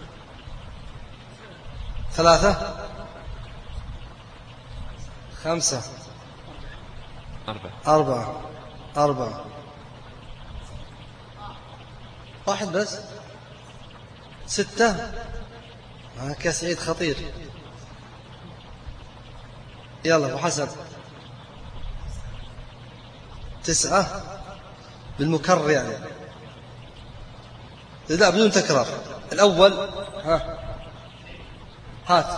3 5 4 1 بس 6. كسعيد خطير. يلا أبو حسن 9 بالمكرر يعني، لا بدون تكرار. الأول هات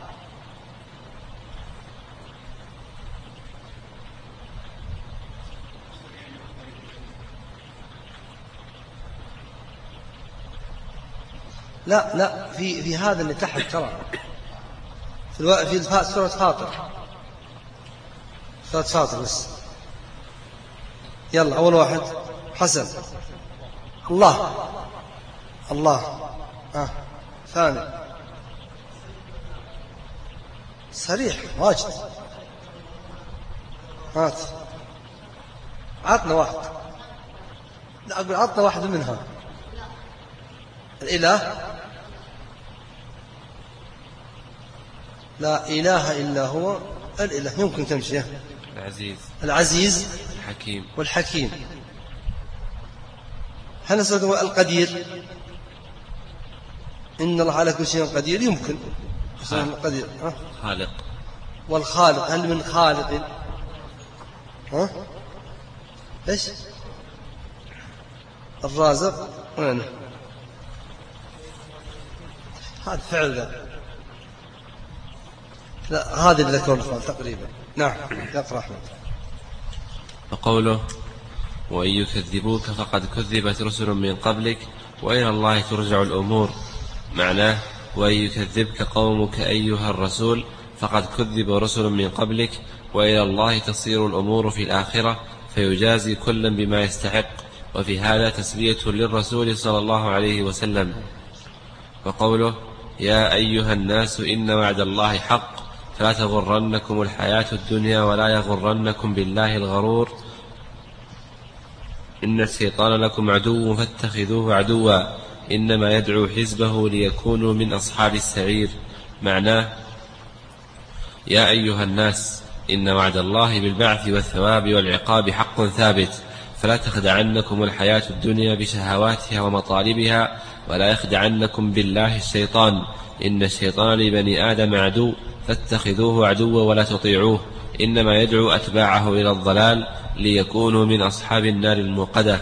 لا في هذا اللي تحت ترى في سورة فاطر بس. يلا أول واحد حسن الله ثاني صريح واجد. هات عطنا واحد، لا أقول عطنا واحد منها. الإله لا إله إلا هو، الإله يمكن تمشي. العزيز والحكيم. هل نسأل القدير؟ إن الله على كل شيء قدير، يمكن القدير. خالق والخالق، هل من خالق؟ إيش الرازق؟ وين هذا فعل ذا؟ لا هذا اللي ذكر الفعل تقريبا. نعم يقرأ أحمد. وقوله وإن يكذبوك فقد كذبت رسل من قبلك وإلى الله ترجع الأمور. معناه وإن يكذبك قومك أيها الرسول فقد كذب رسل من قبلك وإلى الله تصير الأمور في الآخرة فيجازي كلا بما يستحق. وفي هذا تسلية للرسول صلى الله عليه وسلم. وقوله يا أيها الناس إن وعد الله حق فلا تغرنكم الحياة الدنيا ولا يغرنكم بالله الغرور إن الشيطان لكم عدو فاتخذوه عدوا إنما يدعو حزبه ليكونوا من أصحاب السعير. معناه يا أيها الناس إن وعد الله بالبعث والثواب والعقاب حق ثابت، فلا تخدعنكم الحياة الدنيا بشهواتها ومطالبها ولا يخدعنكم بالله الشيطان إن الشيطان لبني آدم عدو فاتخذوه عدوا ولا تطيعوه إنما يدعو أتباعه إلى الضلال ليكونوا من أصحاب النار الموقدة.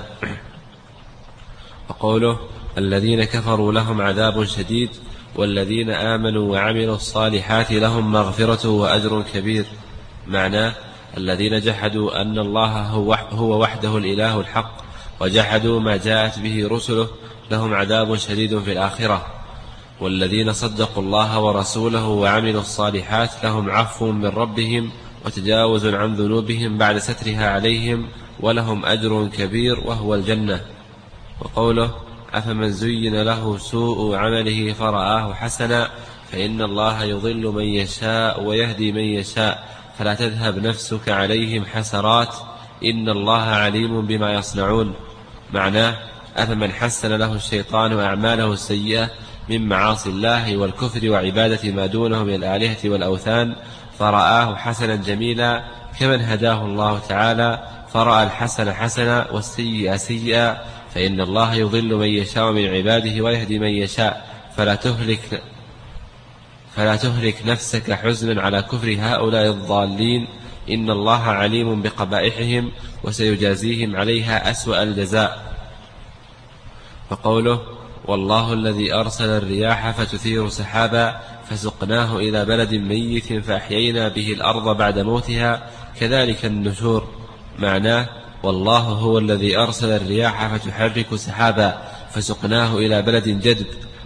وقوله الذين كفروا لهم عذاب شديد والذين آمنوا وعملوا الصالحات لهم مغفرة وأجر كبير. معناه الذين جحدوا أن الله هو وحده الإله الحق وجحدوا ما جاءت به رسله لهم عذاب شديد في الآخرة. والذين صدقوا الله ورسوله وعملوا الصالحات لهم عفو من ربهم وتجاوز عن ذنوبهم بعد سترها عليهم ولهم أجر كبير وهو الجنة. وقوله أفمن زين له سوء عمله فرآه حسنا فإن الله يضل من يشاء ويهدي من يشاء فلا تذهب نفسك عليهم حسرات إن الله عليم بما يصنعون. معناه أفمن حسن له الشيطان أعماله السيئة من معاصي الله والكفر وعبادة ما دونه من الآلهة والأوثان فرآه حسنا جميلا كمن هداه الله تعالى فرأى الحسن حسنا والسيئة سيئا فإن الله يضل من يشاء من عباده ويهدي من يشاء فلا تهلك نفسك حزنا على كفر هؤلاء الضالين إن الله عليم بقبائحهم وسيجازيهم عليها أسوأ الجزاء. وقوله والله الذي أرسل الرياح فتثير سحابا فسقناه إلى بلد ميت فأحيينا به الأرض بعد موتها كذلك النشور. معناه والله هو الذي أرسل الرياح فتحرك سحابا فسقناه إلى بلد جدب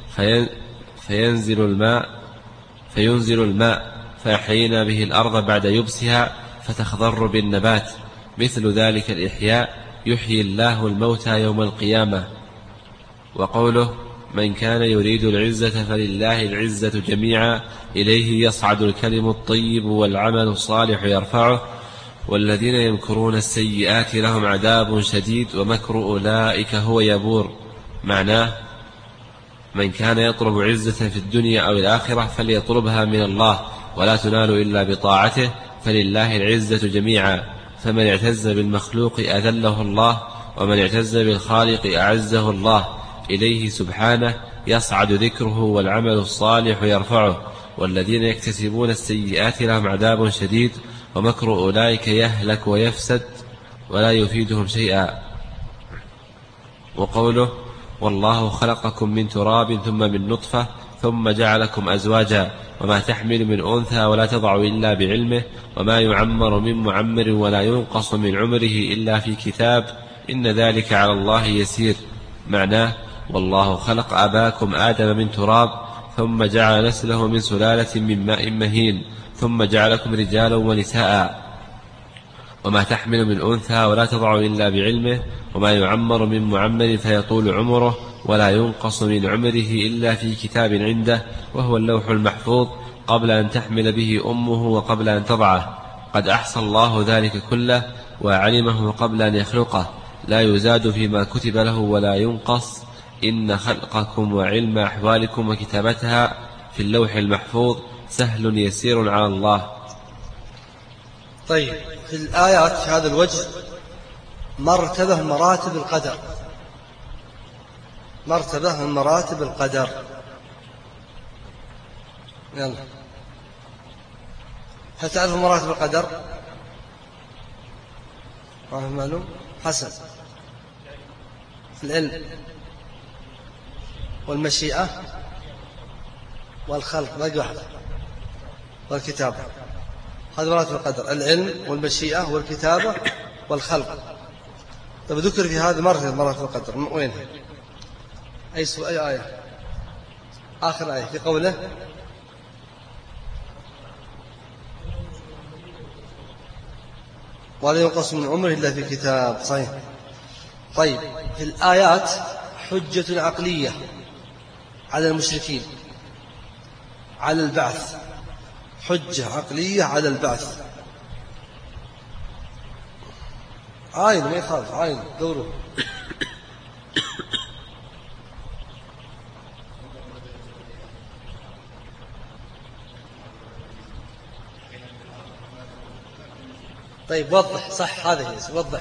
فينزل الماء فأحيينا به الأرض بعد يبسها فتخضر بالنبات مثل ذلك الإحياء يحيي الله الموتى يوم القيامة. وقوله من كان يريد العزة فلله العزة جميعا إليه يصعد الكلم الطيب والعمل الصالح يرفعه والذين يمكرون السيئات لهم عذاب شديد ومكر أولئك هو يبور. معناه من كان يطلب عزة في الدنيا أو الآخرة فليطلبها من الله ولا تنال إلا بطاعته فلله العزة جميعا فمن اعتز بالمخلوق أذله الله ومن اعتز بالخالق أعزه الله إليه سبحانه يصعد ذكره والعمل الصالح يرفعه والذين يكتسبون السيئات لهم عذاب شديد ومكر أولئك يهلك ويفسد ولا يفيدهم شيئا. وقوله والله خلقكم من تراب ثم من نطفة ثم جعلكم أزواجا وما تحمل من أنثى ولا تضع إلا بعلمه وما يعمر من معمر ولا ينقص من عمره إلا في كتاب إن ذلك على الله يسير. معناه والله خلق أباكم آدم من تراب ثم جعل نسله من سلالة من ماء مهين ثم جعلكم رجالا ونساء وما تحمل من أنثى ولا تضع إلا بعلمه وما يعمر من معمر فيطول عمره ولا ينقص من عمره إلا في كتاب عنده وهو اللوح المحفوظ قبل أن تحمل به أمه وقبل أن تضعه قد أحصى الله ذلك كله وعلمه قبل أن يخلقه لا يزاد فيما كتب له ولا ينقص إن خلقكم وعلم أحوالكم وكتابتها في اللوح المحفوظ سهل يسير على الله. طيب في الآيات في هذا الوجه مرتبة مراتب القدر مرتبة من مراتب القدر. يلا هل تعرف مراتب القدر؟ معلوم حسن العلم والمشيئة والخلق باقي واحد والكتابة. هذا مراتب القدر العلم والمشيئة والكتابة والخلق. طيب ذكر في هذه مراتب القدر وين أي آية آخر آية في قوله ولا ينقص من عمره إلا في كتاب. صحيح. طيب في الآيات حجة عقلية على المشركين على البعث حجة عقلية على البعث. عاين ما يخالف عاين دوره. طيب وضح صح هذا وضح.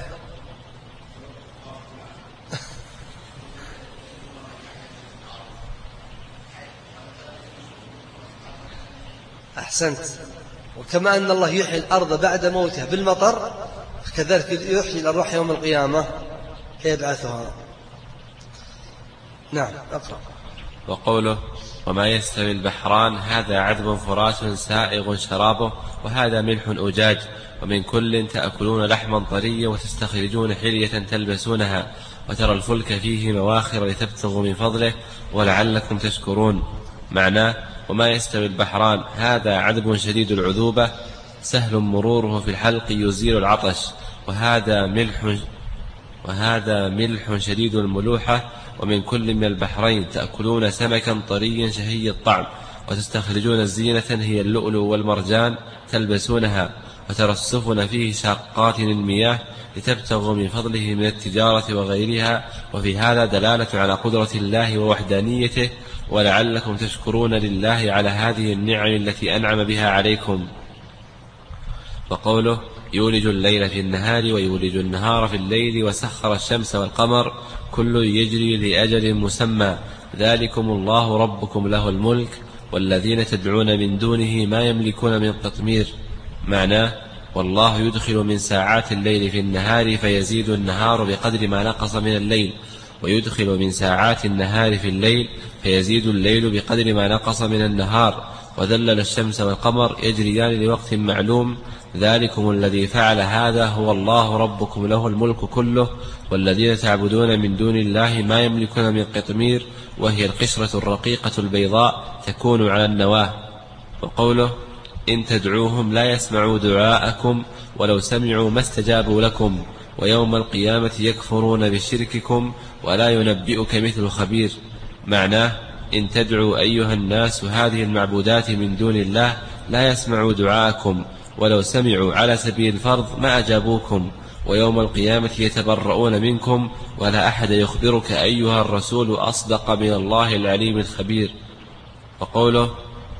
أحسنت. وكما أن الله يحيي الأرض بعد موتها بالمطر كذلك يحيي الأرواح يوم القيامة يبعثها. نعم أقرأ. وقوله وما يستوي البحران هذا عذب فرات سائغ شرابه وهذا ملح أجاج ومن كل تأكلون لحما طريا وتستخرجون حلية تلبسونها وترى الفلك فيه مواخر لتبتغوا من فضله ولعلكم تشكرون. معناه وما يستوي البحران هذا عذب شديد العذوبة سهل مروره في الحلق يزيل العطش وهذا ملح شديد الملوحة. ومن كل من البحرين تأكلون سمكا طريا شهي الطعم وتستخرجون الزينة هي اللؤلؤ والمرجان تلبسونها وترى السفن فيه شاقات المياه لتبتغوا من فضله من التجارة وغيرها. وفي هذا دلالة على قدرة الله ووحدانيته ولعلكم تشكرون لله على هذه النعم التي أنعم بها عليكم. وقوله يولج الليل في النهار ويولج النهار في الليل وسخر الشمس والقمر كل يجري لأجل مسمى ذلكم الله ربكم له الملك والذين تدعون من دونه ما يملكون من قطمير. معناه والله يدخل من ساعات الليل في النهار فيزيد النهار بقدر ما نقص من الليل ويدخل من ساعات النهار في الليل فيزيد الليل بقدر ما نقص من النهار وذلل الشمس والقمر يجريان لوقت معلوم ذلكم الذي فعل هذا هو الله ربكم له الملك كله والذين تعبدون من دون الله ما يملكون من قطمير وهي القشرة الرقيقة البيضاء تكون على النواة. وقوله إن تدعوهم لا يسمعوا دعاءكم ولو سمعوا ما استجابوا لكم ويوم القيامة يكفرون بشرككم ولا ينبئك مثل خبير. معناه إن تدعوا أيها الناس هذه المعبودات من دون الله لا يسمعوا دعاءكم ولو سمعوا على سبيل الفرض ما أجابوكم ويوم القيامة يتبرؤون منكم ولا أحد يخبرك أيها الرسول أصدق من الله العليم الخبير. وقوله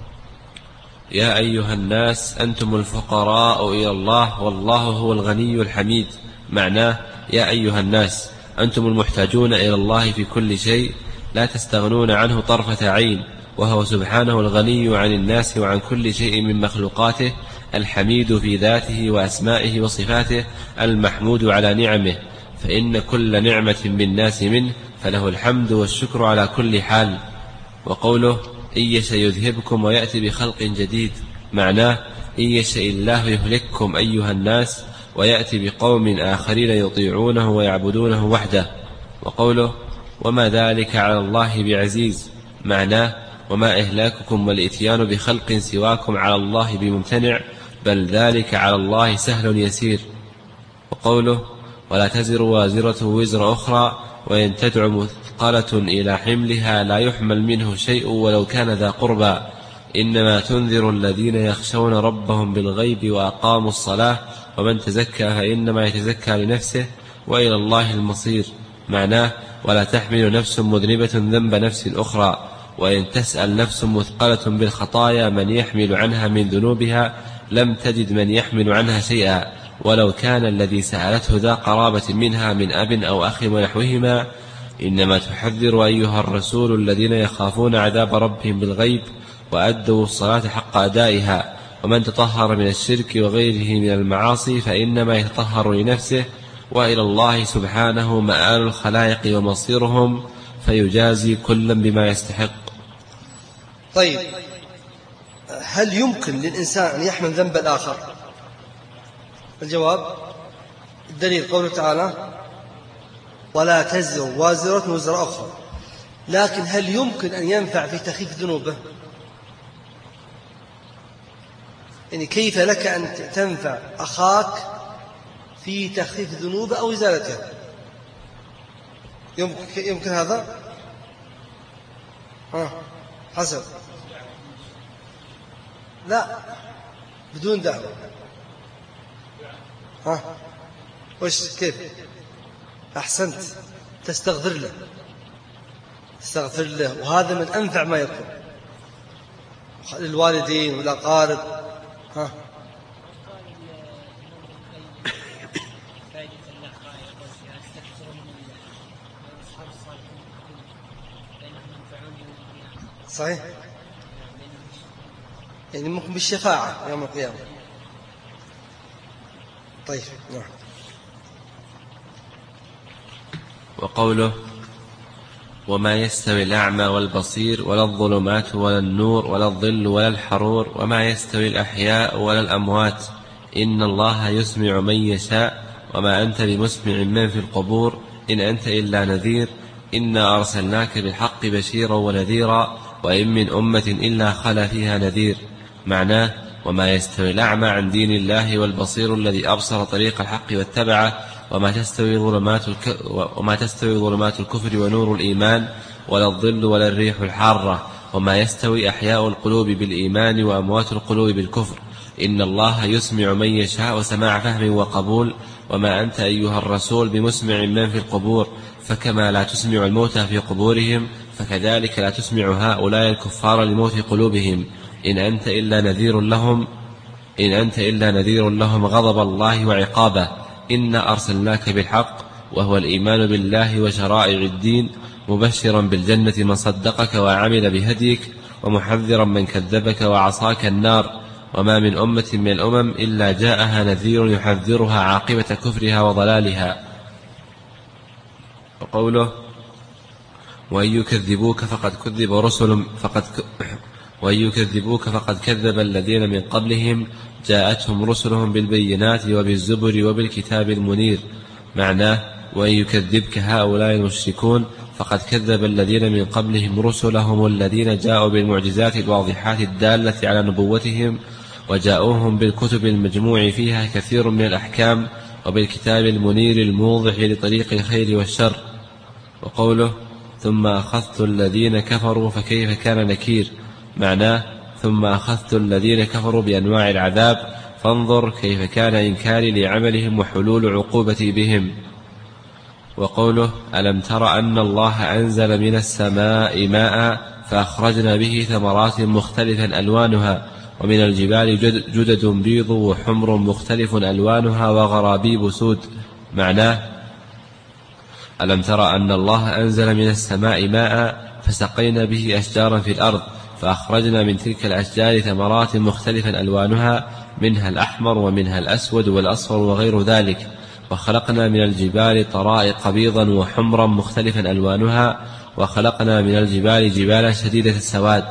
يا أيها الناس أنتم الفقراء إلى الله والله هو الغني الحميد. معناه يا أيها الناس أنتم المحتاجون إلى الله في كل شيء لا تستغنون عنه طرفة عين وهو سبحانه الغني عن الناس وعن كل شيء من مخلوقاته الحميد في ذاته وأسمائه وصفاته المحمود على نعمه فإن كل نعمة بالناس منه فله الحمد والشكر على كل حال. وقوله إن يشأ يذهبكم ويأتي بخلق جديد. معناه إن يشأ الله يهلككم أيها الناس ويأتي بقوم آخرين يطيعونه ويعبدونه وحده. وقوله وما ذلك على الله بعزيز. معناه وما إهلاككم والإتيان بخلق سواكم على الله بممتنع بل ذلك على الله سهل يسير. وقوله ولا تزر وازرة وزر أخرى وإن تدع مثقلة إلى حملها لا يحمل منه شيء ولو كان ذا قربى إنما تنذر الذين يخشون ربهم بالغيب وأقاموا الصلاة ومن تزكى فإنما يتزكى لنفسه وإلى الله المصير. معناه ولا تحمل نفس مذنبة ذنب نفس أخرى وإن تسأل نفس مثقلة بالخطايا من يحمل عنها من ذنوبها لم تجد من يحمل عنها شيئا ولو كان الذي سألته ذا قرابة منها من أب أو أخ ونحوهما. إنما تحذر أيها الرسول الذين يخافون عذاب ربهم بالغيب وأدوا الصلاة حق أدائها ومن تطهر من الشرك وغيره من المعاصي فإنما يتطهر لنفسه وإلى الله سبحانه مآل الخلائق ومصيرهم فيجازي كلا بما يستحق. طيب هل يمكن للإنسان أن يحمل ذنب الآخر؟ الجواب الدليل قوله تعالى ولا تزر وازرة وزر أخرى. لكن هل يمكن أن ينفع في تخفيف ذنوبه؟ يعني كيف لك أن تنفع أخاك في تخفيف ذنوبه أو إزالته؟ يمكن هذا؟ حسب لا بدون دعوة. وش كيف؟ أحسنت تستغفر له وهذا من أنفع ما يكون للوالدين والأقارب. صحيح يعني ممكن بالشفاعة يوم القيامة. طيب نعم. وقوله وما يستوي الأعمى والبصير ولا الظلمات ولا النور ولا الظل ولا الحرور وما يستوي الأحياء ولا الأموات إن الله يسمع من يشاء وما أنت بمسمع من في القبور إن أنت إلا نذير إنا أرسلناك بالحق بشيرا ونذيرا وإن من أمة إلا خلا فيها نذير. معناه وما يستوي الأعمى عن دين الله والبصير الذي أبصر طريق الحق واتبعه وما تستوي ظلمات الكفر ونور الإيمان ولا الظل ولا الريح الحارة وما يستوي أحياء القلوب بالإيمان وأموات القلوب بالكفر إن الله يسمع من يشاء سماع فهم وقبول وما أنت أيها الرسول بمسمع من في القبور فكما لا تسمع الموتى في قبورهم فكذلك لا تسمع هؤلاء الكفار لموت قلوبهم إن أنت إلا نذير لهم غضب الله وعقابه إنا أرسلناك بالحق وهو الإيمان بالله وشرائع الدين مبشرا بالجنة من صدقك وعمل بهديك ومحذرا من كذبك وعصاك النار وما من أمة من الأمم إلا جاءها نذير يحذرها عاقبة كفرها وضلالها. وقوله وإن يكذبوك فقد كذب الذين من قبلهم جاءتهم رسلهم بالبينات وبالزبر وبالكتاب المنير. معناه وإن يكذبك هؤلاء المشركون فقد كذب الذين من قبلهم رسلهم الذين جاءوا بالمعجزات الواضحات الدالة على نبوتهم وجاءوهم بالكتب المجموع فيها كثير من الأحكام وبالكتاب المنير الموضح لطريق الخير والشر. وقوله ثم أخذت الذين كفروا فكيف كان نكير. معناه ثم أخذت الذين كفروا بأنواع العذاب فانظر كيف كان إنكاري لعملهم وحلول عقوبتي بهم. وقوله ألم تر أن الله أنزل من السماء ماء فأخرجنا به ثمرات مختلفا ألوانها ومن الجبال جدد بيض وحمر مختلف ألوانها وغرابيب سود. معناه ألم تر أن الله أنزل من السماء ماء فسقينا به أشجارا في الأرض فأخرجنا من تلك الأشجار ثمرات مختلفا ألوانها منها الأحمر ومنها الأسود والأصفر وغير ذلك وخلقنا من الجبال طرائق بيضا وحمرا مختلفا ألوانها وخلقنا من الجبال جبالا شديدة السواد.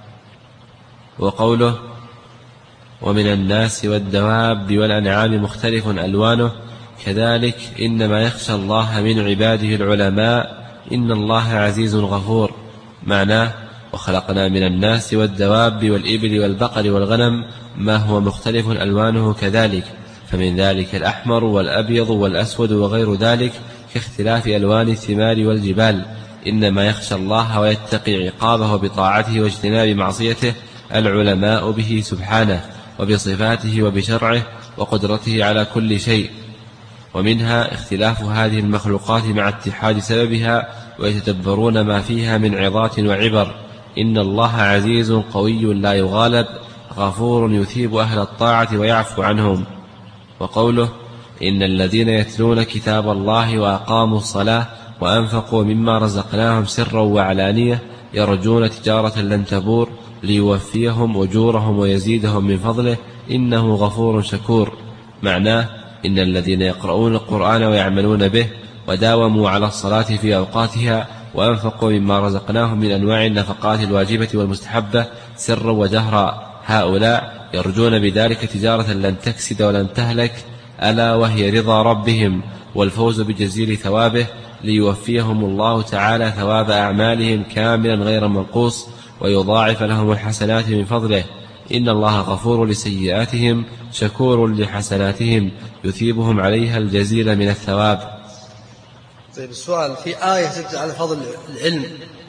وقوله ومن الناس والدواب والأنعام مختلف ألوانه كذلك إنما يخشى الله من عباده العلماء إن الله عزيز غفور. معناه وخلقنا من الناس والدواب والإبل والبقر والغنم ما هو مختلف ألوانه كذلك فمن ذلك الأحمر والأبيض والأسود وغير ذلك كاختلاف ألوان الثمار والجبال. إنما يخشى الله ويتقي عقابه بطاعته واجتناب معصيته العلماء به سبحانه وبصفاته وبشرعه وقدرته على كل شيء. ومنها اختلاف هذه المخلوقات مع اتحاد سببها ويتدبرون ما فيها من عظات وعبر. إن الله عزيز قوي لا يغالب غفور يثيب أهل الطاعة ويعفو عنهم. وقوله إن الذين يتلون كتاب الله وأقاموا الصلاة وأنفقوا مما رزقناهم سرا وعلانية يرجون تجارة لن تبور ليوفيهم أجورهم ويزيدهم من فضله إنه غفور شكور. معناه إن الذين يقرؤون القرآن ويعملون به وداوموا على الصلاة في أوقاتها وأنفقوا مما رزقناهم من أنواع النفقات الواجبة والمستحبة سرا وجهرا هؤلاء يرجون بذلك تجارة لن تكسد ولن تهلك ألا وهي رضا ربهم والفوز بجزيل ثوابه ليوفيهم الله تعالى ثواب أعمالهم كاملا غير منقوص ويضاعف لهم الحسنات من فضله. إن الله غفور لسيئاتهم شكور لحسناتهم يثيبهم عليها الجزيل من الثواب. طيب السؤال في آية تدل على فضل العلم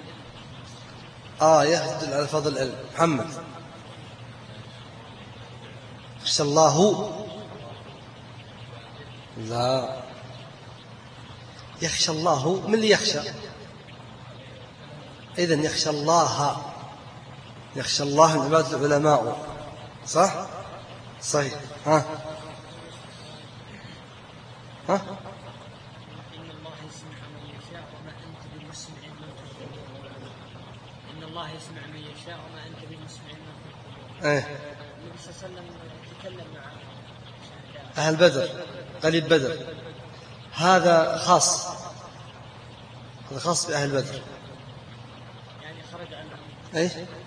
آية تدل على فضل العلم محمد يخشى الله لا يخشى الله من اللي يخشى إذن يخشى الله من عباد العلماء صح صحيح ها إن الله يسمع من يشاء وما أنت بمسمع من النبي صلى الله عليه وسلم تكلم مع أهل بدر قليل بدر هذا خاص بأهل بدر ايش